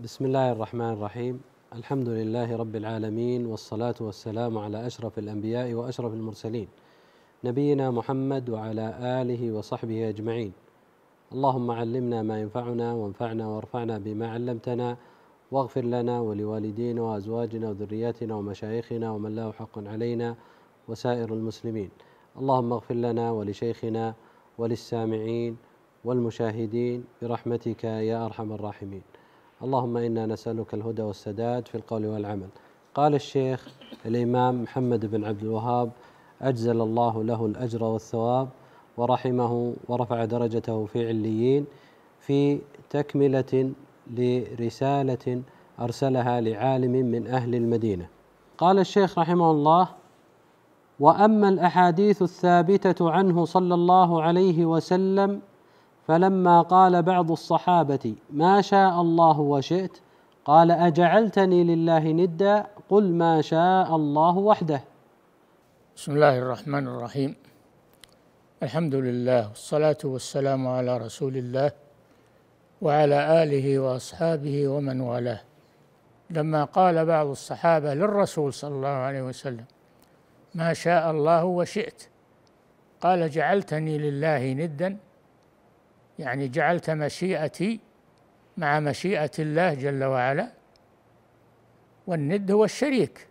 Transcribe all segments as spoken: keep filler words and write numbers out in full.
بسم الله الرحمن الرحيم. الحمد لله رب العالمين، والصلاة والسلام على أشرف الأنبياء وأشرف المرسلين، نبينا محمد وعلى آله وصحبه أجمعين. اللهم علمنا ما ينفعنا وانفعنا وارفعنا بما علمتنا، واغفر لنا ولوالدينا وأزواجنا وذرياتنا ومشايخنا ومن له حق علينا وسائر المسلمين. اللهم اغفر لنا ولشيخنا وللسامعين والمشاهدين برحمتك يا أرحم الراحمين. اللهم إنا نسألك الهدى والسداد في القول والعمل. قال الشيخ الإمام محمد بن عبد الوهاب أجزل الله له الأجر والثواب ورحمه ورفع درجته في عليين، في تكملة لرسالة أرسلها لعالم من أهل المدينة. قال الشيخ رحمه الله: وأما الأحاديث الثابتة عنه صلى الله عليه وسلم فلما قال بعض الصحابة ما شاء الله وشئت قال: أجعلتني لله ندا؟ قل ما شاء الله وحده. بسم الله الرحمن الرحيم. الحمد لله والصلاة والسلام على رسول الله وعلى آله وأصحابه ومن والاه. لما قال بعض الصحابة للرسول صلى الله عليه وسلم ما شاء الله وشئت قال: جعلتني لله ندا، يعني جعلت مشيئتي مع مشيئة الله جل وعلا، والند هو الشريك.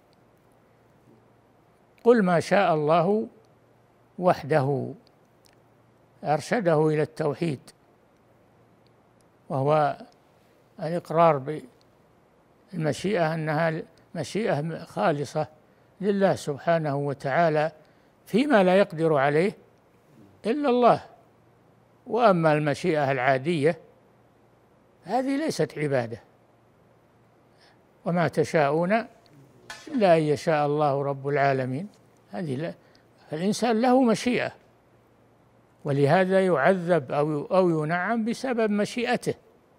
قل ما شاء الله وحده، أرشده إلى التوحيد، وهو الإقرار بالمشيئة أنها مشيئة خالصة لله سبحانه وتعالى فيما لا يقدر عليه إلا الله. وأما المشيئة العادية هذه ليست عبادة، وما تشاءون إلا أن يشاء الله رب العالمين. هذه لا، فالإنسان له مشيئة، ولهذا يعذب أو أو ينعم بسبب مشيئته.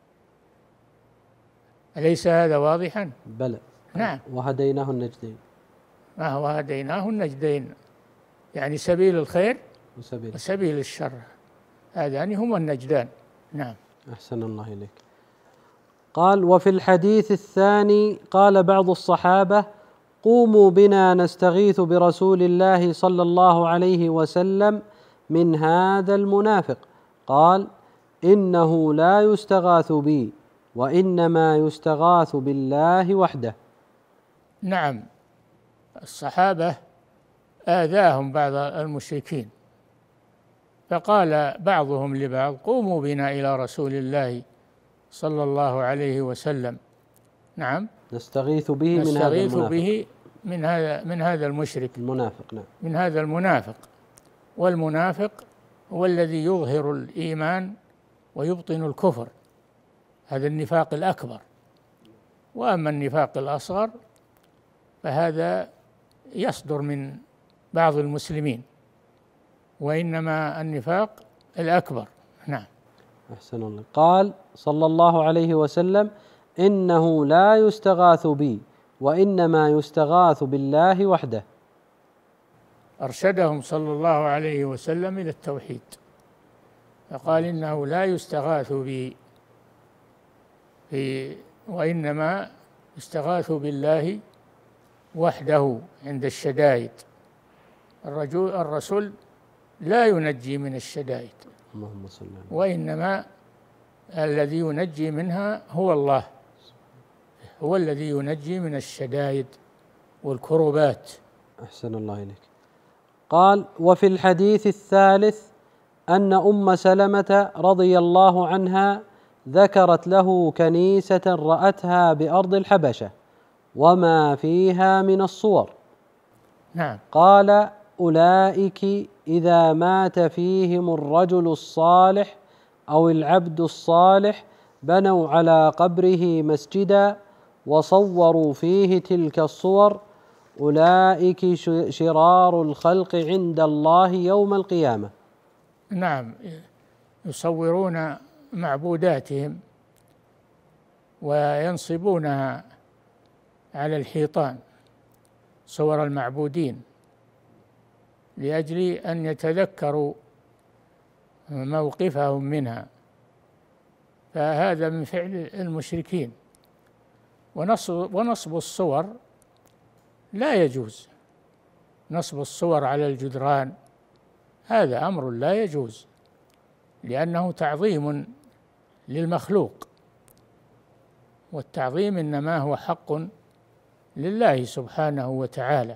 أليس هذا واضحا؟ بلى. نعم. وهديناه النجدين. ما هو هديناه النجدين، يعني سبيل الخير وسبيل, وسبيل الشر، هذان هما النجدان. نعم. أحسن الله إليك. قال: وفي الحديث الثاني قال بعض الصحابة: قوموا بنا نستغيث برسول الله صلى الله عليه وسلم من هذا المنافق. قال: إنه لا يستغاث بي وإنما يستغاث بالله وحده. نعم، الصحابة آذاهم بعض المشركين، فقال بعضهم لبعض: قوموا بنا إلى رسول الله صلى الله عليه وسلم. نعم، نستغيث به من هذا نستغيث المنافق. به من هذا من هذا المشرك المنافق. نعم. من هذا المنافق. والمنافق هو الذي يظهر الإيمان ويبطن الكفر، هذا النفاق الأكبر. وأما النفاق الأصغر فهذا يصدر من بعض المسلمين، وإنما النفاق الأكبر. نعم. أحسن الله. قال صلى الله عليه وسلم: إنه لا يستغاث بي وإنما يستغاث بالله وحده. أرشدهم صلى الله عليه وسلم إلى التوحيد، فقال: إنه لا يستغاث بي في وإنما يستغاث بالله وحده عند الشدائد. الرجل الرسول لا ينجي من الشدائد، اللهم صل على محمد. وإنما الذي ينجي منها هو الله، هو الذي ينجي من الشدائد والكربات. أحسن الله إليك. قال: وفي الحديث الثالث أن أم سلمة رضي الله عنها ذكرت له كنيسة رأتها بأرض الحبشة وما فيها من الصور. نعم. قال: أولئك إذا مات فيهم الرجل الصالح أو العبد الصالح بنوا على قبره مسجدا وصوروا فيه تلك الصور، أولئك شرار الخلق عند الله يوم القيامة. نعم، يصورون معبوداتهم وينصبونها على الحيطان، صور المعبودين، لأجل أن يتذكروا موقفهم منها. فهذا من فعل المشركين، ونصب, ونصب الصور لا يجوز. نصب الصور على الجدران هذا أمر لا يجوز، لأنه تعظيم للمخلوق، والتعظيم إنما هو حق لله سبحانه وتعالى.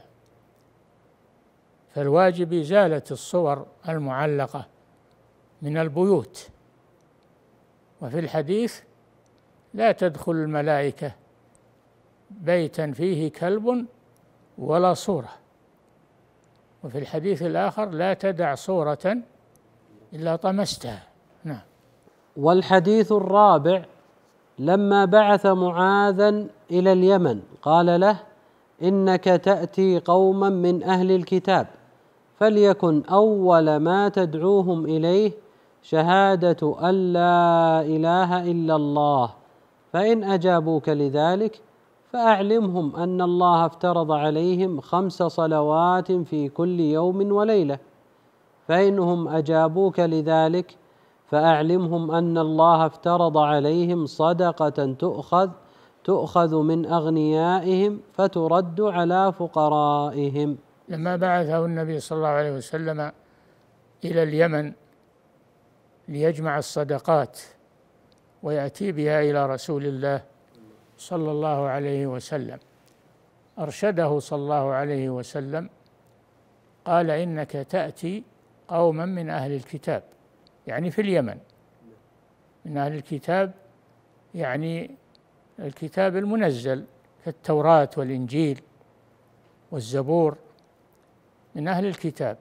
فالواجب إزالة الصور المعلقة من البيوت. وفي الحديث: لا تدخل الملائكة بيتا فيه كلب ولا صورة. وفي الحديث الآخر: لا تدع صورة إلا طمستها. نعم. والحديث الرابع: لما بعث معاذا إلى اليمن قال له: إنك تأتي قوما من أهل الكتاب، فليكن أول ما تدعوهم إليه شهادة أن لا إله إلا الله، فإن أجابوك لذلك فأعلمهم أن الله افترض عليهم خمس صلوات في كل يوم وليلة، فإنهم أجابوك لذلك فأعلمهم أن الله افترض عليهم صدقة تؤخذ تؤخذ من أغنيائهم فترد على فقرائهم. لما بعثه النبي صلى الله عليه وسلم إلى اليمن ليجمع الصدقات ويأتي بها إلى رسول الله صلى الله عليه وسلم، أرشده صلى الله عليه وسلم، قال: إنك تأتي قوما من أهل الكتاب، يعني في اليمن. من أهل الكتاب يعني الكتاب المنزل كالتوراة والإنجيل والزبور، من أهل الكتاب،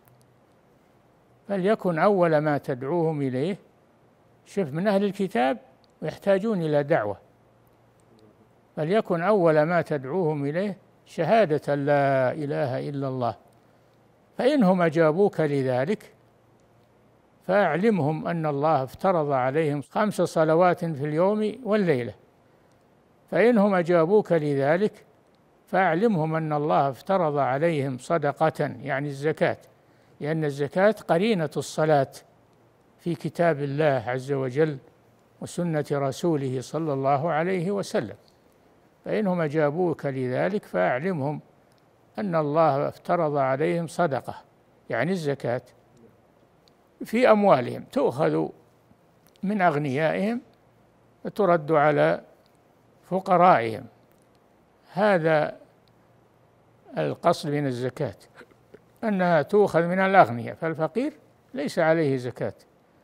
فليكن أول ما تدعوهم إليه. شوف، من أهل الكتاب ويحتاجون إلى دعوة، فليكن أول ما تدعوهم إليه شهادة لا إله إلا الله، فإنهم أجابوك لذلك فأعلمهم أن الله افترض عليهم خمس صلوات في اليوم والليلة، فإنهم أجابوك لذلك فأعلمهم أن الله افترض عليهم صدقة، يعني الزكاة، لأن الزكاة قرينة الصلاة في كتاب الله عز وجل وسنة رسوله صلى الله عليه وسلم. فإنهم أجابوك لذلك فأعلمهم أن الله افترض عليهم صدقة، يعني الزكاة، في أموالهم تؤخذ من أغنيائهم وترد على فقرائهم. هذا القصد من الزكاة، أنها تؤخذ من الأغنياء، فالفقير ليس عليه زكاة،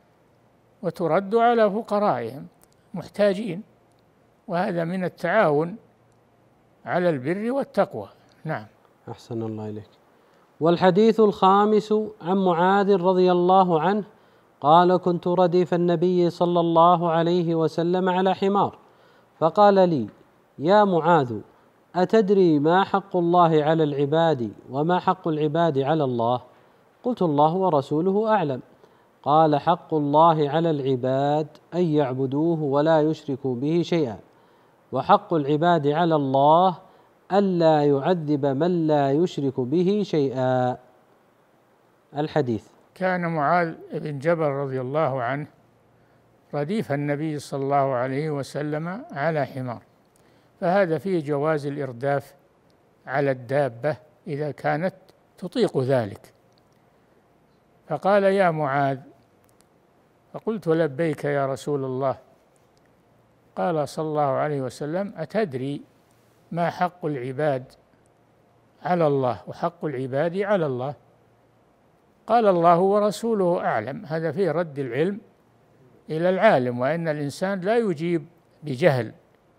وترد على فقرائهم محتاجين، وهذا من التعاون على البر والتقوى. نعم. أحسن الله إليك. والحديث الخامس عن معاذ رضي الله عنه قال: كنت رديف النبي صلى الله عليه وسلم على حمار، فقال لي: يا معاذ، أتدري ما حق الله على العباد وما حق العباد على الله؟ قلت: الله ورسوله أعلم. قال: حق الله على العباد أن يعبدوه ولا يشركوا به شيئا، وحق العباد على الله ألا يعذب من لا يشرك به شيئا. الحديث. كان معاذ بن جبل رضي الله عنه رديف النبي صلى الله عليه وسلم على حمار، فهذا فيه جواز الإرداف على الدابة إذا كانت تطيق ذلك. فقال: يا معاذ. فقلت: لبيك يا رسول الله. قال صلى الله عليه وسلم: أتدري ما حق العباد على الله وحق العباد على الله؟ قال: الله ورسوله أعلم. هذا فيه رد العلم إلى العالم، وأن الإنسان لا يجيب بجهل،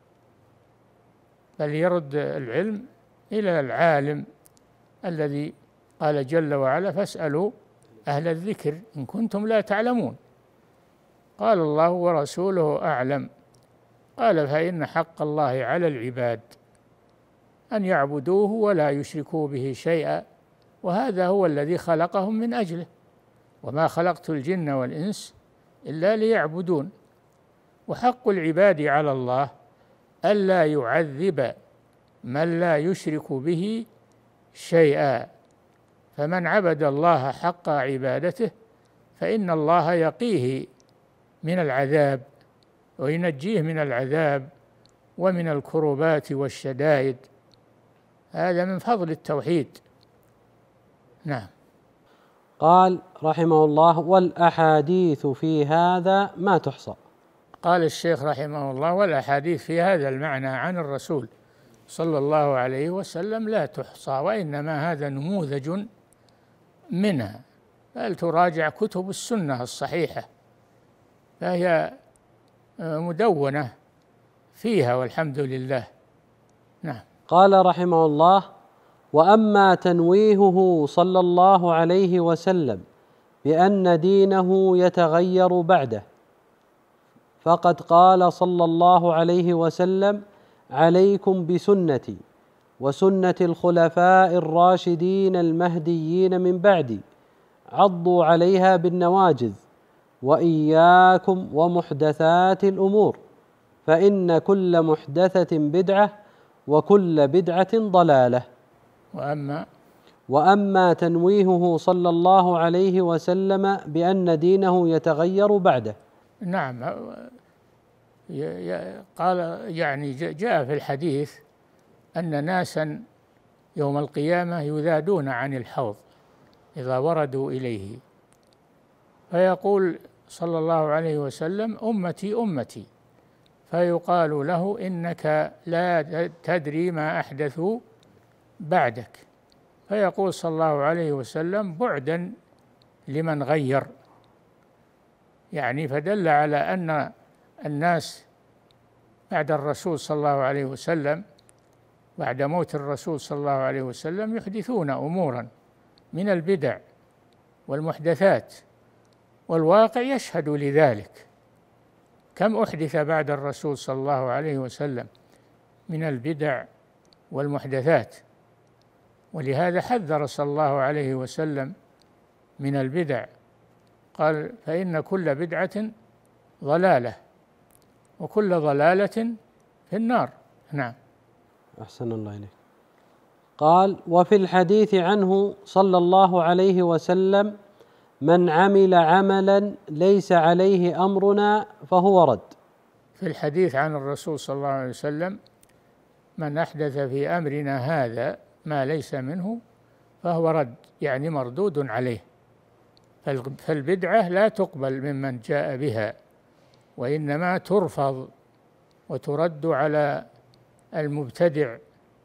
بل يرد العلم إلى العالم الذي قال جل وعلا: فاسألوا أهل الذكر إن كنتم لا تعلمون. قال: الله ورسوله أعلم. قال: فإن حق الله على العباد أن يعبدوه ولا يشركوا به شيئا، وهذا هو الذي خلقهم من أجله، وما خلقت الجن والإنس إلا ليعبدون. وحق العباد على الله ألا يعذب من لا يشرك به شيئا، فمن عبد الله حق عبادته فإن الله يقيه من العذاب وينجيه من العذاب ومن الكربات والشدائد. هذا من فضل التوحيد. نعم. قال رحمه الله: والأحاديث في هذا ما تحصى. قال الشيخ رحمه الله: والأحاديث في هذا المعنى عن الرسول صلى الله عليه وسلم لا تحصى، وإنما هذا نموذج منها، بل تراجع كتب السنة الصحيحة فهي مدونة فيها والحمد لله. نعم. قال رحمه الله: وأما تنويهه صلى الله عليه وسلم بأن دينه يتغير بعده، فقد قال صلى الله عليه وسلم: عليكم بسنتي وسنة الخلفاء الراشدين المهديين من بعدي، عضوا عليها بالنواجذ، وإياكم ومحدثات الأمور، فإن كل محدثة بدعة وكل بدعة ضلالة. وأما وأما تنويهه صلى الله عليه وسلم بأن دينه يتغير بعده. نعم. قال يعني جاء في الحديث أن ناسا يوم القيامة يذادون عن الحوض إذا وردوا إليه، فيقول صلى الله عليه وسلم: أمتي أمتي، فيقال له: إنك لا تدري ما أحدثوا بعدك، فيقول صلى الله عليه وسلم: بعدا لمن غير. يعني فدل على أن الناس بعد الرسول صلى الله عليه وسلم، بعد موت الرسول صلى الله عليه وسلم، يحدثون أمورا من البدع والمحدثات، والواقع يشهد لذلك. كم أحدث بعد الرسول صلى الله عليه وسلم من البدع والمحدثات، ولهذا حذر صلى الله عليه وسلم من البدع، قال: فإن كل بدعة ضلالة وكل ضلالة في النار. نعم. أحسن الله إليك. قال: وفي الحديث عنه صلى الله عليه وسلم: من عمل عملا ليس عليه أمرنا فهو رد. في الحديث عن الرسول صلى الله عليه وسلم: من أحدث في أمرنا هذا ما ليس منه فهو رد، يعني مردود عليه. فالبدعة لا تقبل ممن جاء بها، وإنما ترفض وترد على المبتدع،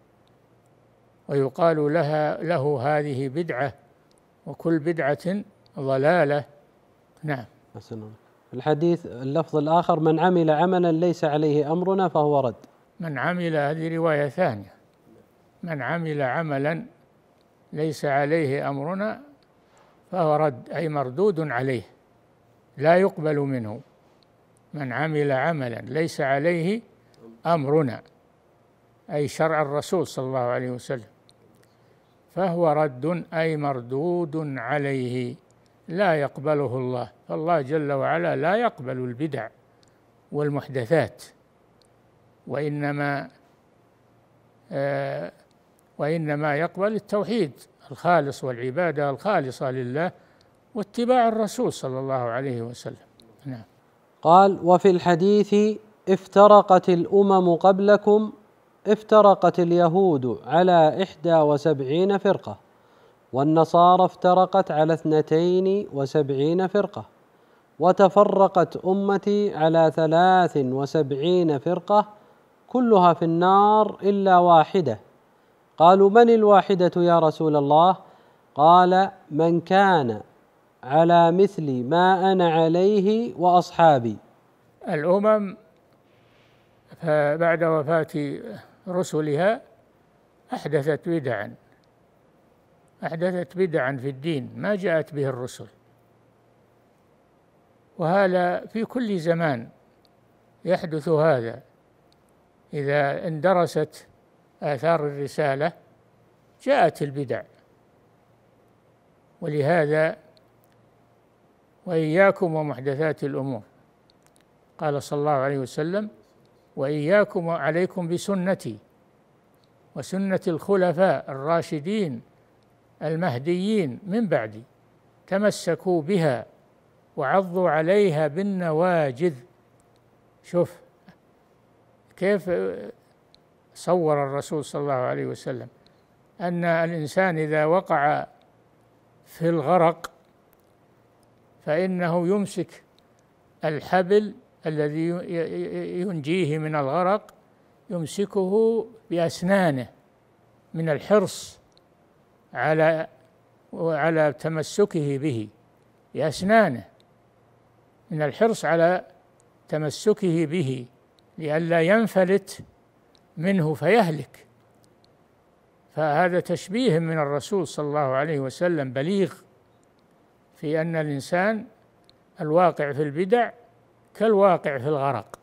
ويقال لها له هذه بدعة وكل بدعة ضلالة. نعم. الحديث اللفظ الآخر: من عمل عملا ليس عليه أمرنا فهو رد. من عمل، هذه رواية ثانية: من عمل عملا ليس عليه أمرنا فهو رد، أي مردود عليه لا يقبل منه. من عمل عملا ليس عليه أمرنا، أي شرع الرسول صلى الله عليه وسلم، فهو رد، أي مردود عليه لا يقبله الله. فالله جل وعلا لا يقبل البدع والمحدثات، وإنما آه وإنما يقبل التوحيد الخالص والعبادة الخالصة لله واتباع الرسول صلى الله عليه وسلم. نعم. قال: وفي الحديث: افترقت الأمم قبلكم، افترقت اليهود على إحدى وسبعين فرقة، والنصارى افترقت على اثنتين وسبعين فرقة، وتفرقت أمتي على ثلاث وسبعين فرقة، كلها في النار إلا واحدة. قالوا: من الواحدة يا رسول الله؟ قال: من كان على مثل ما أنا عليه وأصحابي. الأمم بعد وفاة رسلها أحدثت بدعا أحدثت بدعا في الدين ما جاءت به الرسل، وهذا في كل زمان يحدث هذا. إذا اندرست آثار الرسالة جاءت البدع، ولهذا وإياكم ومحدثات الأمور. قال صلى الله عليه وسلم: وإياكم وعليكم بسنتي وسنة الخلفاء الراشدين المهديين من بعدي، تمسكوا بها وعضوا عليها بالنواجذ. شوف كيف صور الرسول صلى الله عليه وسلم أن الإنسان إذا وقع في الغرق فإنه يمسك الحبل الذي ينجيه من الغرق، يمسكه بأسنانه من الحرص على وعلى تمسكه به، بأسنانه من الحرص على تمسكه به لئلا ينفلت منه فيهلك. فهذا تشبيه من الرسول صلى الله عليه وسلم بليغ في أن الإنسان الواقع في البدع كالواقع في الغرق،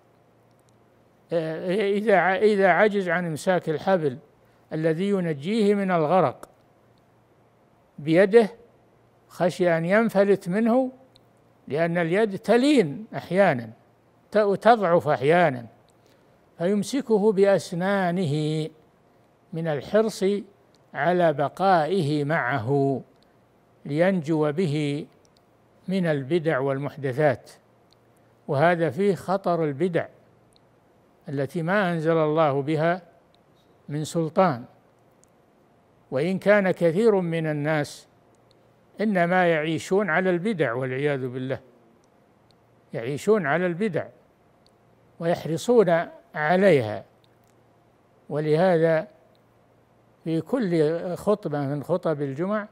إذا إذا عجز عن إمساك الحبل الذي ينجيه من الغرق بيده خشي أن ينفلت منه، لأن اليد تلين أحيانا وتضعف أحيانا، فيمسكه بأسنانه من الحرص على بقائه معه لينجو به من البدع والمحدثات. وهذا فيه خطر البدع التي ما أنزل الله بها من سلطان، وإن كان كثير من الناس إنما يعيشون على البدع والعياذ بالله، يعيشون على البدع ويحرصون عليها. ولهذا في كل خطبة من خطب الجمع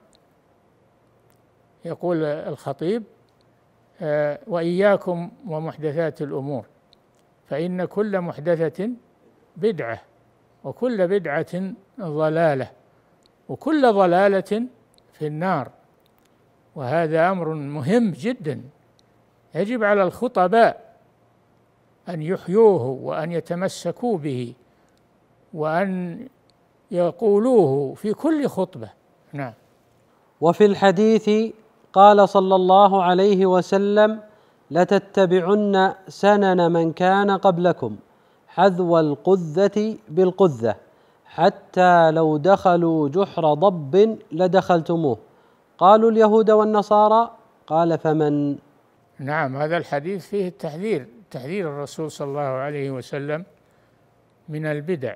يقول الخطيب: وإياكم ومحدثات الأمور فإن كل محدثة بدعة وكل بدعة ضلالة وكل ضلالة في النار. وهذا أمر مهم جدا، يجب على الخطباء أن يحيوه وأن يتمسكوا به وأن يقولوه في كل خطبة. نعم. وفي الحديث قال صلى الله عليه وسلم: لتتبعن سنن من كان قبلكم حذو القذة بالقذة حتى لو دخلوا جحر ضب لدخلتموه. قالوا: اليهود والنصارى. قال: فمن؟ نعم، هذا الحديث فيه التحذير، تحذير الرسول صلى الله عليه وسلم من البدع،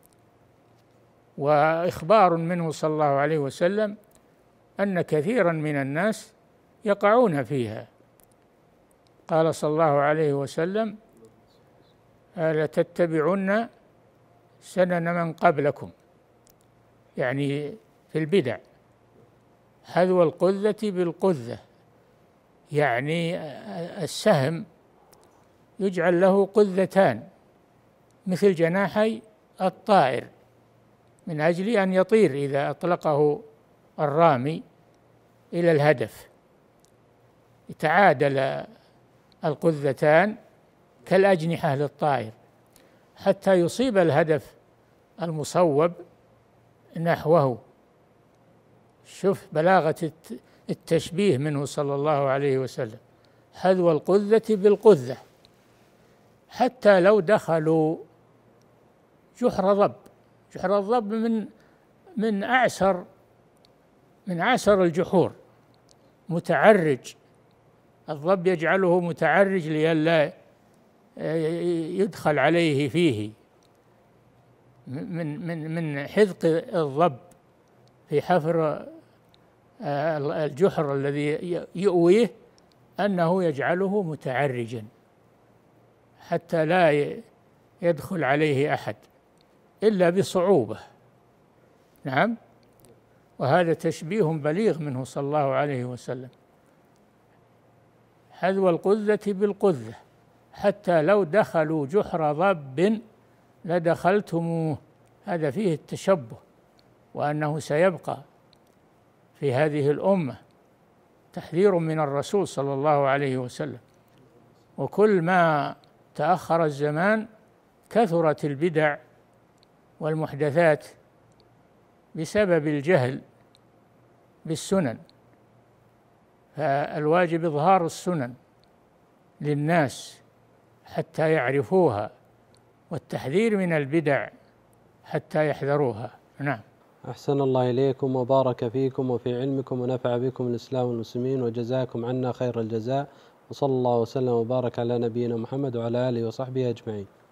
وإخبار منه صلى الله عليه وسلم أن كثيرا من الناس يقعون فيها. قال صلى الله عليه وسلم: لتتبعن سنن من قبلكم، يعني في البدع، حذو القذة بالقذة، يعني السهم يجعل له قذتان مثل جناحي الطائر من أجل أن يطير إذا أطلقه الرامي إلى الهدف، يتعادل القذتان كالأجنحة للطائر حتى يصيب الهدف المصوب نحوه. شوف بلاغة التشبيه منه صلى الله عليه وسلم: حذو القذة بالقذة حتى لو دخلوا جحر ضب. جحر الضب من من أعسر من أعسر الجحور، متعرج، الضب يجعله متعرج لئلا يدخل عليه فيه، من من من حذق الضب في حفر الجحر الذي يؤويه أنه يجعله متعرجا حتى لا يدخل عليه أحد إلا بصعوبة. نعم، وهذا تشبيه بليغ منه صلى الله عليه وسلم: حذو القذة بالقذة حتى لو دخلوا جحر ضب لدخلتموه. هذا فيه التشبه، وأنه سيبقى في هذه الأمة تحذير من الرسول صلى الله عليه وسلم. وكل ما تأخر الزمان كثرت البدع والمحدثات بسبب الجهل بالسنن، فالواجب إظهار السنن للناس حتى يعرفوها، والتحذير من البدع حتى يحذروها. نعم. أحسن الله إليكم وبارك فيكم وفي علمكم ونفع بكم الإسلام والمسلمين وجزاكم عنا خير الجزاء، وصلى الله وسلم وبارك على نبينا محمد وعلى آله وصحبه أجمعين.